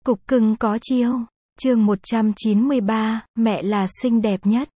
Cục cưng có chiêu. Chương 193, mẹ là xinh đẹp nhất.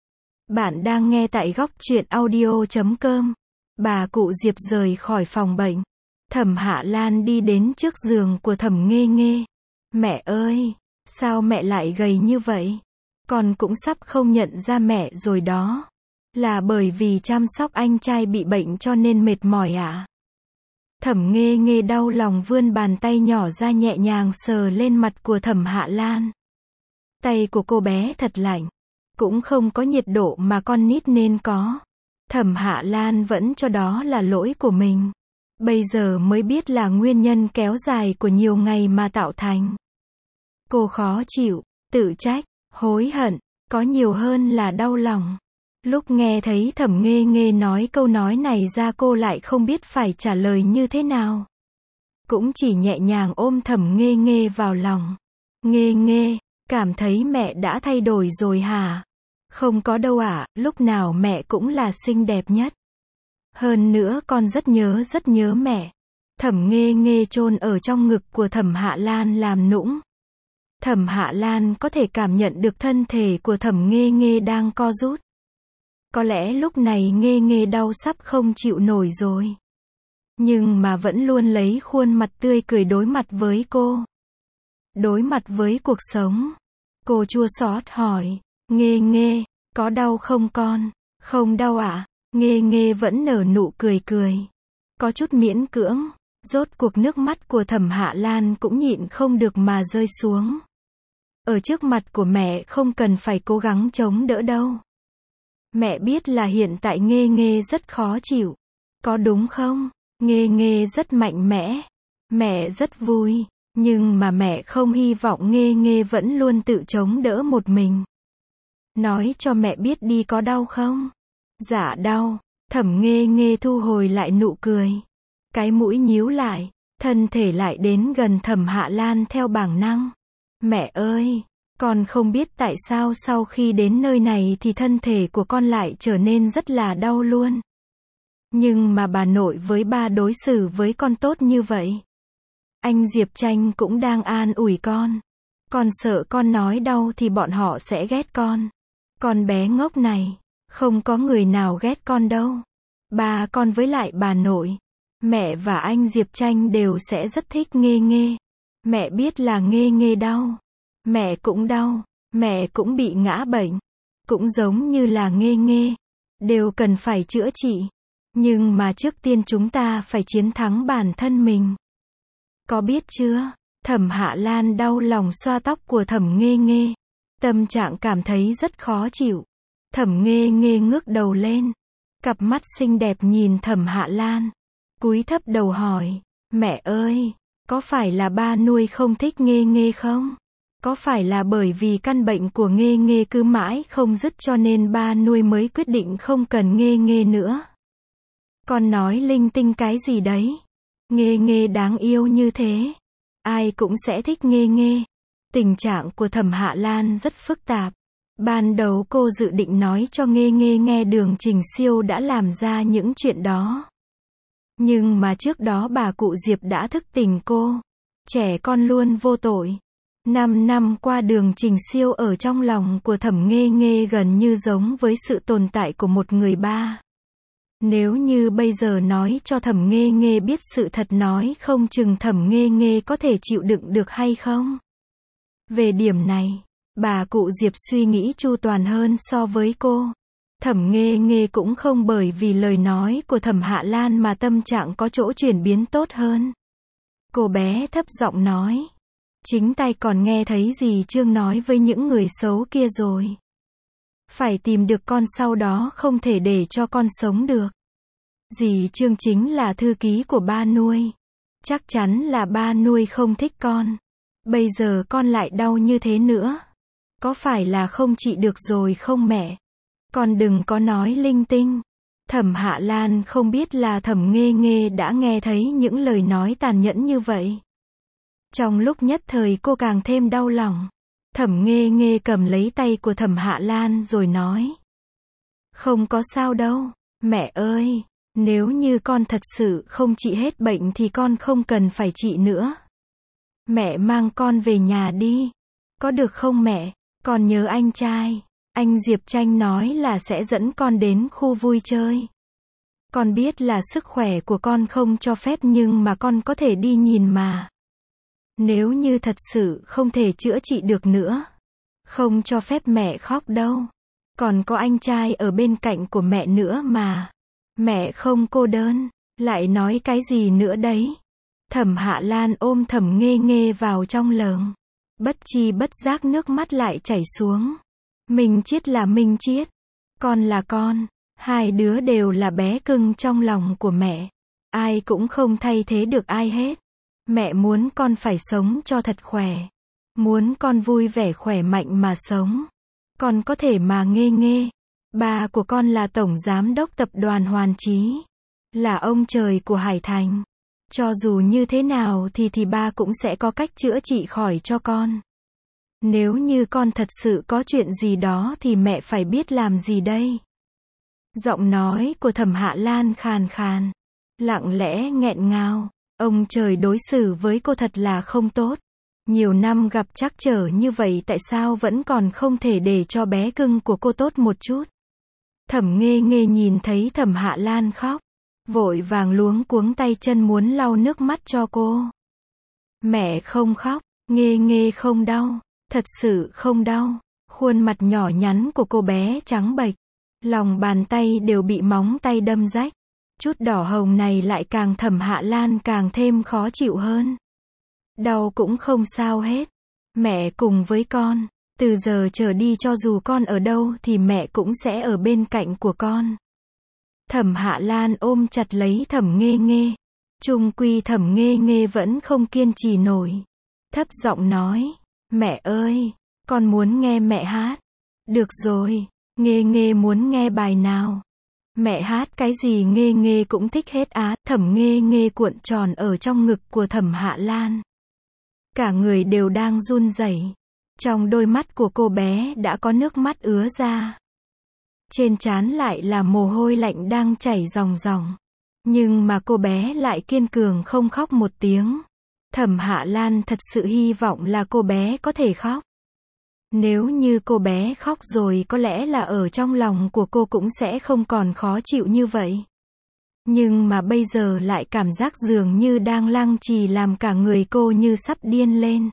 Bạn đang nghe tại góc truyện audio.com. Bà cụ Diệp rời khỏi phòng bệnh. Thẩm Hạ Lan đi đến trước giường của Thẩm Nghê Nghê. Mẹ ơi, sao mẹ lại gầy như vậy? Con cũng sắp không nhận ra mẹ rồi đó. Là bởi vì chăm sóc anh trai bị bệnh cho nên mệt mỏi ạ? Thẩm Nghê Nghê đau lòng vươn bàn tay nhỏ ra nhẹ nhàng sờ lên mặt của Thẩm Hạ Lan. Tay của cô bé thật lạnh, cũng không có nhiệt độ mà con nít nên có. Thẩm Hạ Lan vẫn cho đó là lỗi của mình. Bây giờ mới biết là nguyên nhân kéo dài của nhiều ngày mà tạo thành. Cô khó chịu, tự trách, hối hận, có nhiều hơn là đau lòng. Lúc nghe thấy Thẩm Nghê Nghê nói câu nói này ra cô lại không biết phải trả lời như thế nào. Cũng chỉ nhẹ nhàng ôm Thẩm Nghê Nghê vào lòng. Nghê Nghê, cảm thấy mẹ đã thay đổi rồi hả? Không có đâu ạ, lúc nào mẹ cũng là xinh đẹp nhất. Hơn nữa con rất nhớ mẹ. Thẩm Nghê Nghê chôn ở trong ngực của Thẩm Hạ Lan làm nũng. Thẩm Hạ Lan có thể cảm nhận được thân thể của Thẩm Nghê Nghê đang co rút. Có lẽ lúc này Nghê Nghê đau sắp không chịu nổi rồi. Nhưng mà vẫn luôn lấy khuôn mặt tươi cười đối mặt với cô. Đối mặt với cuộc sống. Cô chua xót hỏi, Nghê Nghê, có đau không con? Không đau ạ. Nghê Nghê vẫn nở nụ cười cười. Có chút miễn cưỡng. Rốt cuộc nước mắt của Thẩm Hạ Lan cũng nhịn không được mà rơi xuống. Ở trước mặt của mẹ không cần phải cố gắng chống đỡ đâu. Mẹ biết là hiện tại Nghê Nghê rất khó chịu. Có đúng không? Nghê Nghê rất mạnh mẽ. Mẹ rất vui. Nhưng mà mẹ không hy vọng Nghê Nghê vẫn luôn tự chống đỡ một mình. Nói cho mẹ biết đi, có đau không? Dạ đau. Thẩm Nghê Nghê thu hồi lại nụ cười. Cái mũi nhíu lại. Thân thể lại đến gần Thẩm Hạ Lan theo bản năng. Mẹ ơi! Con không biết tại sao sau khi đến nơi này thì thân thể của con lại trở nên rất là đau luôn. Nhưng mà bà nội với ba đối xử với con tốt như vậy. Anh Diệp Tranh cũng đang an ủi con. Con sợ con nói đau thì bọn họ sẽ ghét con. Con bé ngốc này, không có người nào ghét con đâu. Ba con với lại bà nội, mẹ và anh Diệp Tranh đều sẽ rất thích Nghê Nghê. Mẹ biết là Nghê Nghê đau. Mẹ cũng đau, mẹ cũng bị ngã bệnh. Cũng giống như là Nghê Nghê. Đều cần phải chữa trị. Nhưng mà trước tiên chúng ta phải chiến thắng bản thân mình. Có biết chưa? Thẩm Hạ Lan đau lòng xoa tóc của Thẩm Nghê Nghê. Tâm trạng cảm thấy rất khó chịu. Thẩm Nghê Nghê ngước đầu lên. Cặp mắt xinh đẹp nhìn Thẩm Hạ Lan. Cúi thấp đầu hỏi, mẹ ơi, có phải là ba nuôi không thích Nghê Nghê không? Có phải là bởi vì căn bệnh của Nghê Nghê cứ mãi không dứt cho nên ba nuôi mới quyết định không cần Nghê Nghê nữa? Con nói linh tinh cái gì đấy? Nghê Nghê đáng yêu như thế. Ai cũng sẽ thích Nghê Nghê. Tình trạng của Thẩm Hạ Lan rất phức tạp. Ban đầu cô dự định nói cho Nghê Nghê nghe Đường Trình Siêu đã làm ra những chuyện đó. Nhưng mà trước đó bà cụ Diệp đã thức tỉnh cô. Trẻ con luôn vô tội. 5 năm qua Đường Trình Siêu ở trong lòng của Thẩm Nghê Nghê gần như giống với sự tồn tại của một người ba. Nếu như bây giờ nói cho Thẩm Nghê Nghê biết sự thật, nói không chừng Thẩm Nghê Nghê có thể chịu đựng được hay không? Về điểm này, bà cụ Diệp suy nghĩ chu toàn hơn so với cô. Thẩm Nghê Nghê cũng không bởi vì lời nói của Thẩm Hạ Lan mà tâm trạng có chỗ chuyển biến tốt hơn. Cô bé thấp giọng nói. Chính tay còn nghe thấy dì Trương nói với những người xấu kia rồi. Phải tìm được con, sau đó không thể để cho con sống được. Dì Trương chính là thư ký của ba nuôi. Chắc chắn là ba nuôi không thích con. Bây giờ con lại đau như thế nữa. Có phải là không trị được rồi không mẹ? Con đừng có nói linh tinh. Thẩm Hạ Lan không biết là Thẩm Nghê Nghê đã nghe thấy những lời nói tàn nhẫn như vậy. Trong lúc nhất thời cô càng thêm đau lòng. Thẩm Nghê Nghê cầm lấy tay của Thẩm Hạ Lan rồi nói. Không có sao đâu, mẹ ơi, nếu như con thật sự không trị hết bệnh thì con không cần phải trị nữa. Mẹ mang con về nhà đi. Có được không mẹ? Con nhớ anh trai. Anh Diệp Tranh nói là sẽ dẫn con đến khu vui chơi. Con biết là sức khỏe của con không cho phép nhưng mà con có thể đi nhìn mà. Nếu như thật sự không thể chữa trị được nữa, không cho phép mẹ khóc đâu. Còn có anh trai ở bên cạnh của mẹ nữa mà. Mẹ không cô đơn. Lại nói cái gì nữa đấy? Thẩm Hạ Lan ôm Thẩm Nghê Nghê vào trong lồng. Bất chi bất giác nước mắt lại chảy xuống. Minh Chiết là Minh Chiết. Con là con. Hai đứa đều là bé cưng trong lòng của mẹ. Ai cũng không thay thế được ai hết. Mẹ muốn con phải sống cho thật khỏe. Muốn con vui vẻ khỏe mạnh mà sống. Con có thể mà Nghê Nghê. Ba của con là tổng giám đốc tập đoàn Hoàn Chí. Là ông trời của Hải Thành. Cho dù như thế nào thì ba cũng sẽ có cách chữa trị khỏi cho con. Nếu như con thật sự có chuyện gì đó thì mẹ phải biết làm gì đây? Giọng nói của Thẩm Hạ Lan khàn khàn. Lặng lẽ nghẹn ngào. Ông trời đối xử với cô thật là không tốt. Nhiều năm gặp trắc trở như vậy tại sao vẫn còn không thể để cho bé cưng của cô tốt một chút? Thẩm Nghê Nghê nhìn thấy Thẩm Hạ Lan khóc. Vội vàng luống cuống tay chân muốn lau nước mắt cho cô. Mẹ không khóc, Nghê Nghê không đau, thật sự không đau. Khuôn mặt nhỏ nhắn của cô bé trắng bệch. Lòng bàn tay đều bị móng tay đâm rách. Chút đỏ hồng này lại càng Thẩm Hạ Lan càng thêm khó chịu hơn. Đau cũng không sao hết. Mẹ cùng với con. Từ giờ trở đi cho dù con ở đâu thì mẹ cũng sẽ ở bên cạnh của con. Thẩm Hạ Lan ôm chặt lấy Thẩm Nghê Nghê. Chung quy Thẩm Nghê Nghê vẫn không kiên trì nổi. Thấp giọng nói. Mẹ ơi, con muốn nghe mẹ hát. Được rồi, Nghê Nghê muốn nghe bài nào? Mẹ hát cái gì Nghê Nghê cũng thích hết á. Thẩm Nghê Nghê cuộn tròn ở trong ngực của Thẩm Hạ Lan. Cả người đều đang run rẩy. Trong đôi mắt của cô bé đã có nước mắt ứa ra. Trên trán lại là mồ hôi lạnh đang chảy ròng ròng. Nhưng mà cô bé lại kiên cường không khóc một tiếng. Thẩm Hạ Lan thật sự hy vọng là cô bé có thể khóc. Nếu như cô bé khóc rồi có lẽ là ở trong lòng của cô cũng sẽ không còn khó chịu như vậy. Nhưng mà bây giờ lại cảm giác dường như đang lăng trì làm cả người cô như sắp điên lên.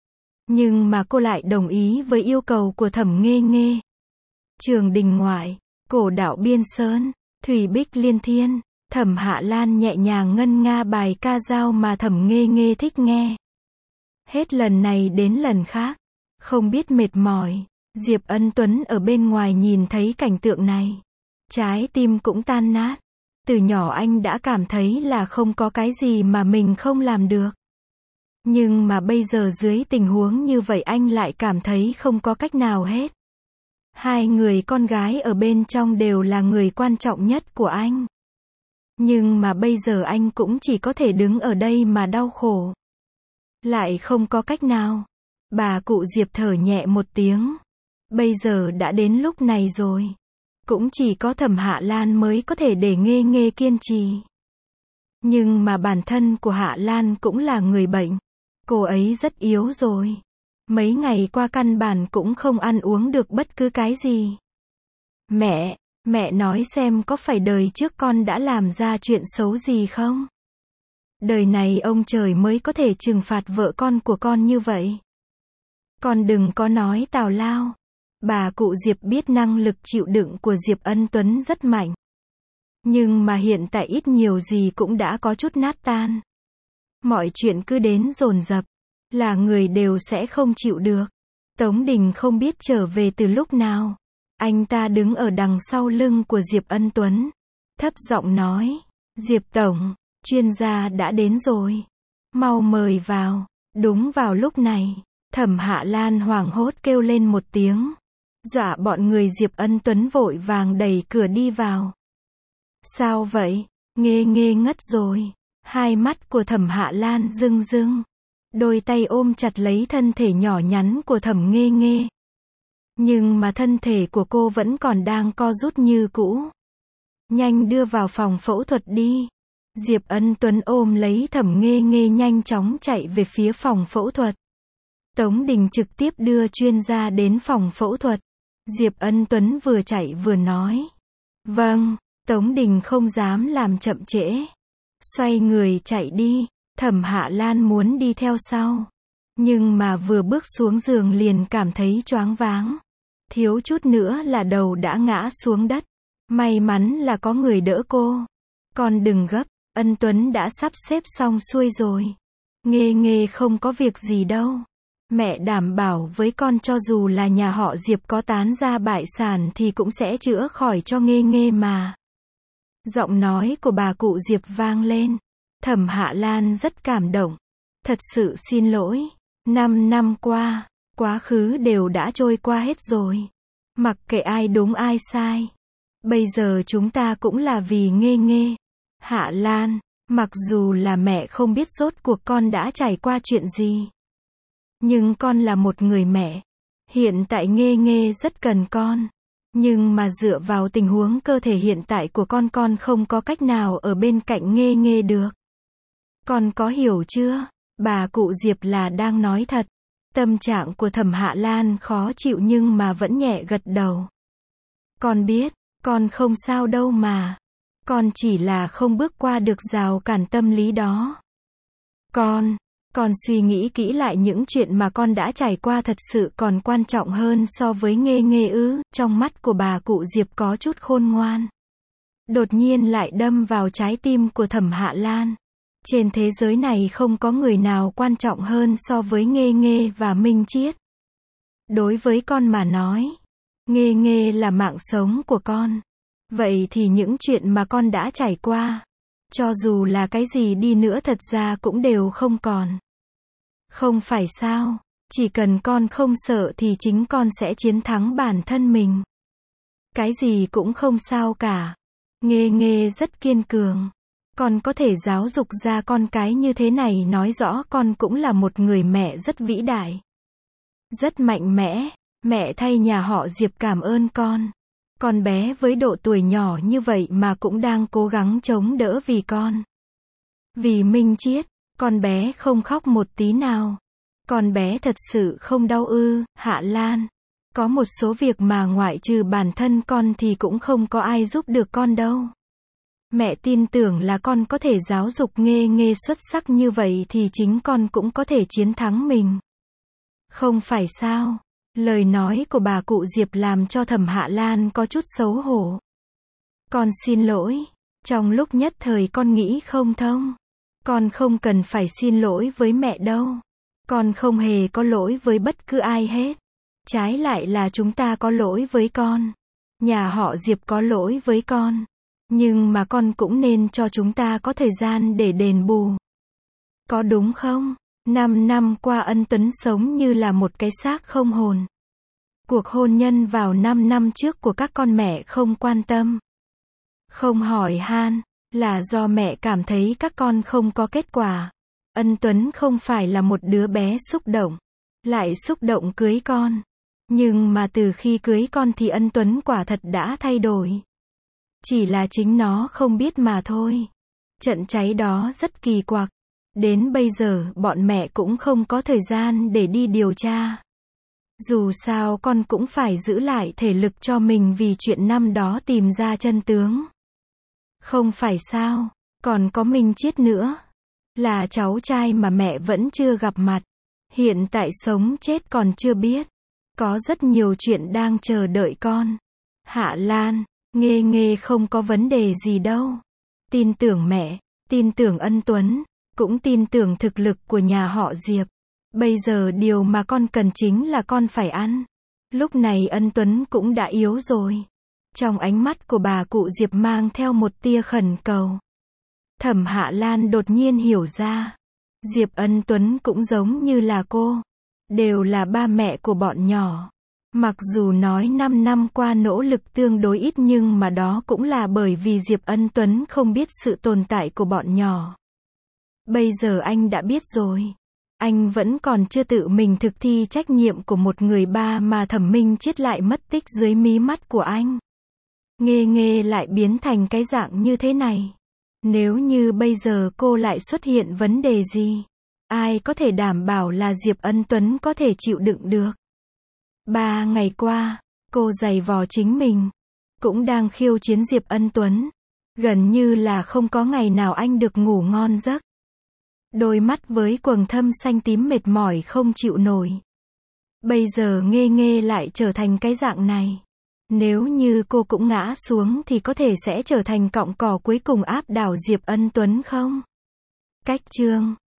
Nhưng mà cô lại đồng ý với yêu cầu của Thẩm Nghê Nghê. Trường đình ngoại, cổ đạo Biên Sơn, thủy bích liên thiên, Thẩm Hạ Lan nhẹ nhàng ngân nga bài ca dao mà Thẩm Nghê Nghê thích nghe. Hết lần này đến lần khác, không biết mệt mỏi, Diệp Ân Tuấn ở bên ngoài nhìn thấy cảnh tượng này. Trái tim cũng tan nát. Từ nhỏ anh đã cảm thấy là không có cái gì mà mình không làm được. Nhưng mà bây giờ dưới tình huống như vậy anh lại cảm thấy không có cách nào hết. Hai người con gái ở bên trong đều là người quan trọng nhất của anh. Nhưng mà bây giờ anh cũng chỉ có thể đứng ở đây mà đau khổ. Lại không có cách nào. Bà cụ Diệp thở nhẹ một tiếng. Bây giờ đã đến lúc này rồi. Cũng chỉ có Thẩm Hạ Lan mới có thể để Nghê Nghê kiên trì. Nhưng mà bản thân của Hạ Lan cũng là người bệnh. Cô ấy rất yếu rồi. Mấy ngày qua căn bản cũng không ăn uống được bất cứ cái gì. Mẹ nói xem có phải đời trước con đã làm ra chuyện xấu gì không? Đời này ông trời mới có thể trừng phạt vợ con của con như vậy. Con đừng có nói tào lao. Bà cụ Diệp biết năng lực chịu đựng của Diệp Ân Tuấn rất mạnh. Nhưng mà hiện tại ít nhiều gì cũng đã có chút nát tan. Mọi chuyện cứ đến dồn dập, là người đều sẽ không chịu được. Tống Đình không biết trở về từ lúc nào. Anh ta đứng ở đằng sau lưng của Diệp Ân Tuấn. Thấp giọng nói, Diệp Tổng, chuyên gia đã đến rồi. Mau mời vào. Đúng vào lúc này, Thẩm Hạ Lan hoảng hốt kêu lên một tiếng. Dọa bọn người Diệp Ân Tuấn vội vàng đẩy cửa đi vào. Sao vậy? Nghê Nghê ngất rồi. Hai mắt của Thẩm Hạ Lan rưng rưng. Đôi tay ôm chặt lấy thân thể nhỏ nhắn của Thẩm Nghê Nghê. Nhưng mà thân thể của cô vẫn còn đang co rút như cũ. Nhanh đưa vào phòng phẫu thuật đi. Diệp Ân Tuấn ôm lấy Thẩm Nghê Nghê nhanh chóng chạy về phía phòng phẫu thuật. Tống Đình trực tiếp đưa chuyên gia đến phòng phẫu thuật. Diệp Ân Tuấn vừa chạy vừa nói. Vâng, Tống Đình không dám làm chậm trễ. Xoay người chạy đi, Thẩm Hạ Lan muốn đi theo sau. Nhưng mà vừa bước xuống giường liền cảm thấy choáng váng. Thiếu chút nữa là đầu đã ngã xuống đất. May mắn là có người đỡ cô. Con đừng gấp, Ân Tuấn đã sắp xếp xong xuôi rồi. Nghê Nghê không có việc gì đâu. Mẹ đảm bảo với con cho dù là nhà họ Diệp có tán ra bại sản thì cũng sẽ chữa khỏi cho Nghê Nghê mà. Giọng nói của bà cụ Diệp vang lên. Thẩm Hạ Lan rất cảm động. Thật sự xin lỗi. 5 năm qua, quá khứ đều đã trôi qua hết rồi. Mặc kệ ai đúng ai sai. Bây giờ chúng ta cũng là vì Nghê Nghê. Hạ Lan, mặc dù là mẹ không biết rốt cuộc con đã trải qua chuyện gì. Nhưng con là một người mẹ. Hiện tại Nghê Nghê rất cần con. Nhưng mà dựa vào tình huống cơ thể hiện tại của con không có cách nào ở bên cạnh Nghê Nghê được. Con có hiểu chưa? Bà cụ Diệp là đang nói thật. Tâm trạng của Thẩm Hạ Lan khó chịu nhưng mà vẫn nhẹ gật đầu. Con biết, con không sao đâu mà. Con chỉ là không bước qua được rào cản tâm lý đó. Con suy nghĩ kỹ lại những chuyện mà con đã trải qua thật sự còn quan trọng hơn so với Nghê Nghê ư? Trong mắt của bà cụ Diệp có chút khôn ngoan. Đột nhiên lại đâm vào trái tim của Thẩm Hạ Lan. Trên thế giới này không có người nào quan trọng hơn so với Nghê Nghê và Minh Chiết. Đối với con mà nói, Nghê Nghê là mạng sống của con. Vậy thì những chuyện mà con đã trải qua, cho dù là cái gì đi nữa thật ra cũng đều không còn. Không phải sao, chỉ cần con không sợ thì chính con sẽ chiến thắng bản thân mình. Cái gì cũng không sao cả. Nghê Nghê rất kiên cường. Con có thể giáo dục ra con cái như thế này nói rõ con cũng là một người mẹ rất vĩ đại. Rất mạnh mẽ. Mẹ thay nhà họ Diệp cảm ơn con. Con bé với độ tuổi nhỏ như vậy mà cũng đang cố gắng chống đỡ vì con. Vì Minh Chiết, con bé không khóc một tí nào. Con bé thật sự không đau ư? Hạ Lan, có một số việc mà ngoại trừ bản thân con thì cũng không có ai giúp được con đâu. Mẹ tin tưởng là con có thể giáo dục Nghê Nghê xuất sắc như vậy thì chính con cũng có thể chiến thắng mình. Không phải sao? Lời nói của bà cụ Diệp làm cho Thẩm Hạ Lan có chút xấu hổ. Con xin lỗi. Trong lúc nhất thời con nghĩ không thông. Con không cần phải xin lỗi với mẹ đâu. Con không hề có lỗi với bất cứ ai hết. Trái lại là chúng ta có lỗi với con. Nhà họ Diệp có lỗi với con. Nhưng mà con cũng nên cho chúng ta có thời gian để đền bù. Có đúng không? 5 năm qua Ân Tuấn sống như là một cái xác không hồn. Cuộc hôn nhân vào 5 năm trước của các con mẹ không quan tâm. Không hỏi han, là do mẹ cảm thấy các con không có kết quả. Ân Tuấn không phải là một đứa bé xúc động. Lại xúc động cưới con. Nhưng mà từ khi cưới con thì Ân Tuấn quả thật đã thay đổi. Chỉ là chính nó không biết mà thôi. Trận cháy đó rất kỳ quặc. Đến bây giờ bọn mẹ cũng không có thời gian để đi điều tra. Dù sao con cũng phải giữ lại thể lực cho mình vì chuyện năm đó tìm ra chân tướng. Không phải sao, còn có Minh Chiết nữa. Là cháu trai mà mẹ vẫn chưa gặp mặt. Hiện tại sống chết còn chưa biết. Có rất nhiều chuyện đang chờ đợi con. Hạ Lan, Nghê Nghê không có vấn đề gì đâu. Tin tưởng mẹ, tin tưởng Ân Tuấn, cũng tin tưởng thực lực của nhà họ Diệp. Bây giờ điều mà con cần chính là con phải ăn. Lúc này Ân Tuấn cũng đã yếu rồi. Trong ánh mắt của bà cụ Diệp mang theo một tia khẩn cầu. Thẩm Hạ Lan đột nhiên hiểu ra. Diệp Ân Tuấn cũng giống như là cô. Đều là ba mẹ của bọn nhỏ. Mặc dù nói 5 năm qua nỗ lực tương đối ít nhưng mà đó cũng là bởi vì Diệp Ân Tuấn không biết sự tồn tại của bọn nhỏ. Bây giờ anh đã biết rồi. Anh vẫn còn chưa tự mình thực thi trách nhiệm của một người ba mà Thẩm Minh Chiết lại mất tích dưới mí mắt của anh. Nghê Nghê lại biến thành cái dạng như thế này. Nếu như bây giờ cô lại xuất hiện vấn đề gì, ai có thể đảm bảo là Diệp Ân Tuấn có thể chịu đựng được. 3 ngày qua, cô giày vò chính mình, cũng đang khiêu chiến Diệp Ân Tuấn. Gần như là không có ngày nào anh được ngủ ngon giấc. Đôi mắt với quầng thâm xanh tím mệt mỏi không chịu nổi. Bây giờ Nghê Nghê lại trở thành cái dạng này. Nếu như cô cũng ngã xuống thì có thể sẽ trở thành cọng cỏ cuối cùng áp đảo Diệp Ân Tuấn không? Cách chương